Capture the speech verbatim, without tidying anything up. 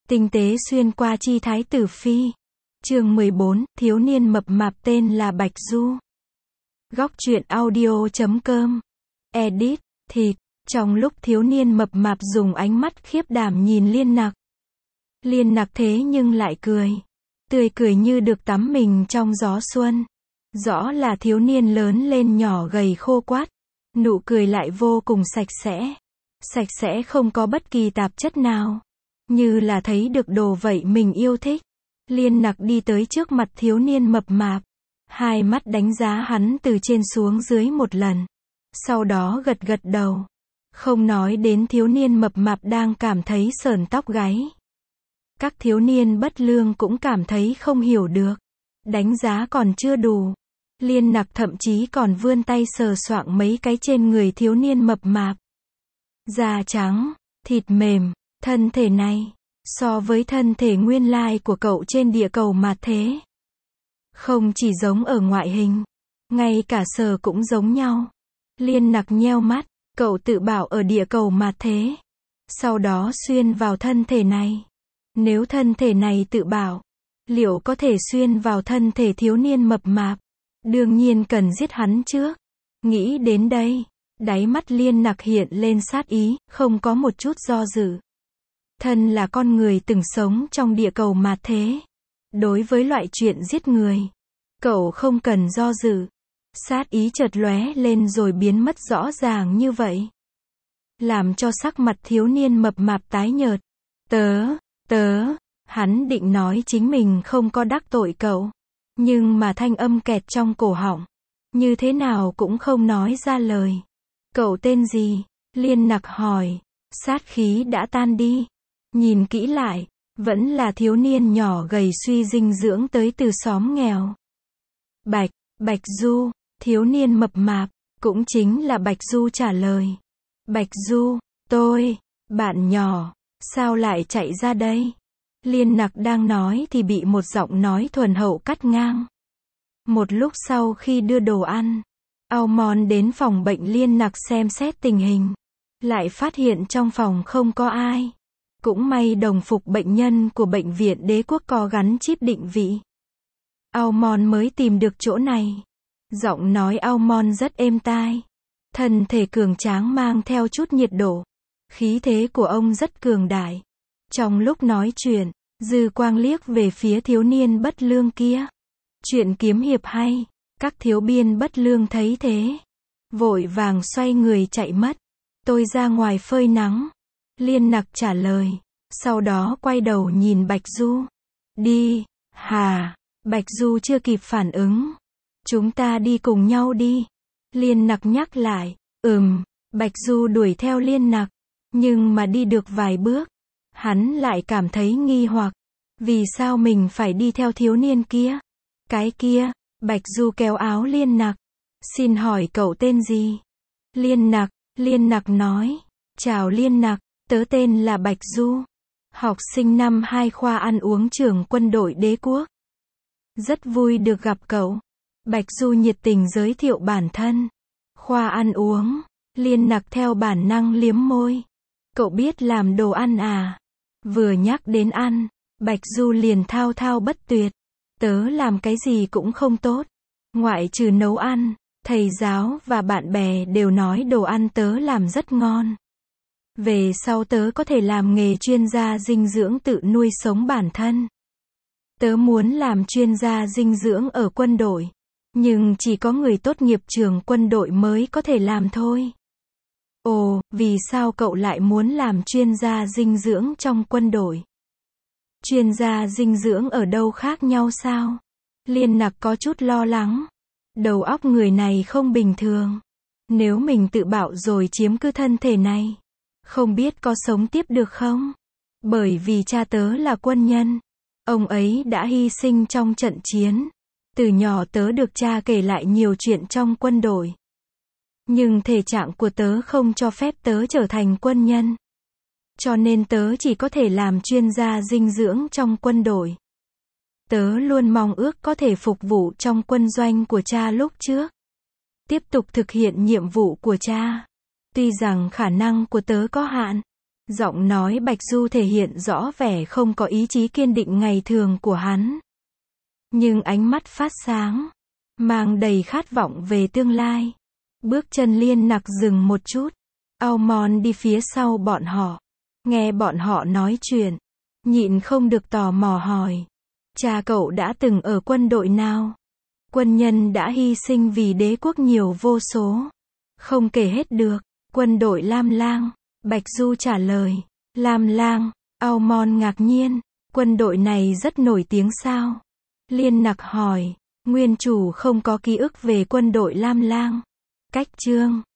Tinh tế xuyên qua chi thái tử phi. Chương mười bốn, thiếu niên mập mạp tên là Bạch Du. Góc truyện audio chấm com. Edit, thịt. Trong lúc thiếu niên mập mạp dùng ánh mắt khiếp đảm nhìn Liên Nặc. Liên Nặc thế nhưng lại cười. Tươi cười như được tắm mình trong gió xuân. Rõ là thiếu niên lớn lên nhỏ gầy khô quắt. Nụ cười lại vô cùng sạch sẽ. Sạch sẽ không có bất kỳ tạp chất nào. Như là thấy được đồ vậy mình yêu thích. Liên Nặc đi tới trước mặt thiếu niên mập mạp. Hai mắt đánh giá hắn từ trên xuống dưới một lần. Sau đó gật gật đầu. Không nói đến thiếu niên mập mạp đang cảm thấy sởn tóc gáy. Các thiếu niên bất lương cũng cảm thấy không hiểu được. Đánh giá còn chưa đủ. Liên Nặc thậm chí còn vươn tay sờ soạng mấy cái trên người thiếu niên mập mạp. Da trắng, thịt mềm, thân thể này, so với thân thể nguyên lai của cậu trên địa cầu mà thế. Không chỉ giống ở ngoại hình, ngay cả sờ cũng giống nhau. Liên Nặc nheo mắt, cậu tự bảo ở địa cầu mà thế. Sau đó xuyên vào thân thể này. Nếu thân thể này tự bảo, liệu có thể xuyên vào thân thể thiếu niên mập mạp? Đương nhiên cần giết hắn trước. Nghĩ đến đây, đáy mắt Liên Nặc hiện lên sát ý, không có một chút do dự. Thân là con người từng sống trong địa cầu mà thế. Đối với loại chuyện giết người, cậu không cần do dự. Sát ý chợt lóe lên rồi biến mất rõ ràng như vậy. Làm cho sắc mặt thiếu niên mập mạp tái nhợt. Tớ, tớ, hắn định nói chính mình không có đắc tội cậu. Nhưng mà thanh âm kẹt trong cổ họng. Như thế nào cũng không nói ra lời. Cậu tên gì? Liên Nặc hỏi. Sát khí đã tan đi. Nhìn kỹ lại, vẫn là thiếu niên nhỏ gầy suy dinh dưỡng tới từ xóm nghèo. Bạch, Bạch Du, thiếu niên mập mạp, cũng chính là Bạch Du trả lời. Bạch Du, tôi, bạn nhỏ, sao lại chạy ra đây? Liên Nặc đang nói thì bị một giọng nói thuần hậu cắt ngang. Một lúc sau khi đưa đồ ăn, Aomon đến phòng bệnh Liên Nặc xem xét tình hình. Lại phát hiện trong phòng không có ai. Cũng may đồng phục bệnh nhân của bệnh viện Đế Quốc có gắn chip định vị. Aomon mới tìm được chỗ này. Giọng nói Aomon rất êm tai. Thân thể cường tráng mang theo chút nhiệt độ. Khí thế của ông rất cường đại. Trong lúc nói chuyện, dư quang liếc về phía thiếu niên bất lương kia. Chuyện kiếm hiệp hay, các thiếu biên bất lương thấy thế. Vội vàng xoay người chạy mất. Tôi ra ngoài phơi nắng. Liên Nặc trả lời. Sau đó quay đầu nhìn Bạch Du. Đi, hà. Bạch Du chưa kịp phản ứng. Chúng ta đi cùng nhau đi. Liên Nặc nhắc lại. Ừm, Bạch Du đuổi theo Liên Nặc. Nhưng mà đi được vài bước. Hắn lại cảm thấy nghi hoặc. Vì sao mình phải đi theo thiếu niên kia? Cái kia, Bạch Du kéo áo Liên Nặc. Xin hỏi cậu tên gì? Liên Nặc, Liên Nặc nói. Chào Liên Nặc, tớ tên là Bạch Du. Học sinh năm hai khoa ăn uống trường quân đội Đế Quốc. Rất vui được gặp cậu. Bạch Du nhiệt tình giới thiệu bản thân. Khoa ăn uống. Liên Nặc theo bản năng liếm môi. Cậu biết làm đồ ăn à? Vừa nhắc đến ăn, Bạch Du liền thao thao bất tuyệt. Tớ làm cái gì cũng không tốt. Ngoại trừ nấu ăn, thầy giáo và bạn bè đều nói đồ ăn tớ làm rất ngon. Về sau tớ có thể làm nghề chuyên gia dinh dưỡng tự nuôi sống bản thân. Tớ muốn làm chuyên gia dinh dưỡng ở quân đội. Nhưng chỉ có người tốt nghiệp trường quân đội mới có thể làm thôi. Ồ, vì sao cậu lại muốn làm chuyên gia dinh dưỡng trong quân đội? Chuyên gia dinh dưỡng ở đâu khác nhau sao? Liên Nặc có chút lo lắng. Đầu óc người này không bình thường. Nếu mình tự bạo rồi chiếm cứ thân thể này, không biết có sống tiếp được không? Bởi vì cha tớ là quân nhân. Ông ấy đã hy sinh trong trận chiến. Từ nhỏ tớ được cha kể lại nhiều chuyện trong quân đội. Nhưng thể trạng của tớ không cho phép tớ trở thành quân nhân. Cho nên tớ chỉ có thể làm chuyên gia dinh dưỡng trong quân đội. Tớ luôn mong ước có thể phục vụ trong quân doanh của cha lúc trước. Tiếp tục thực hiện nhiệm vụ của cha. Tuy rằng khả năng của tớ có hạn. Giọng nói Bạch Du thể hiện rõ vẻ không có ý chí kiên định ngày thường của hắn. Nhưng ánh mắt phát sáng, mang đầy khát vọng về tương lai. Bước chân Liên Nặc dừng một chút. Almond đi phía sau bọn họ. Nghe bọn họ nói chuyện. Nhịn không được tò mò hỏi. Cha cậu đã từng ở quân đội nào? Quân nhân đã hy sinh vì đế quốc nhiều vô số. Không kể hết được. Quân đội Lam Lang. Bạch Du trả lời. Lam Lang. Almond ngạc nhiên. Quân đội này rất nổi tiếng sao? Liên Nặc hỏi. Nguyên chủ không có ký ức về quân đội Lam Lang. Cách chương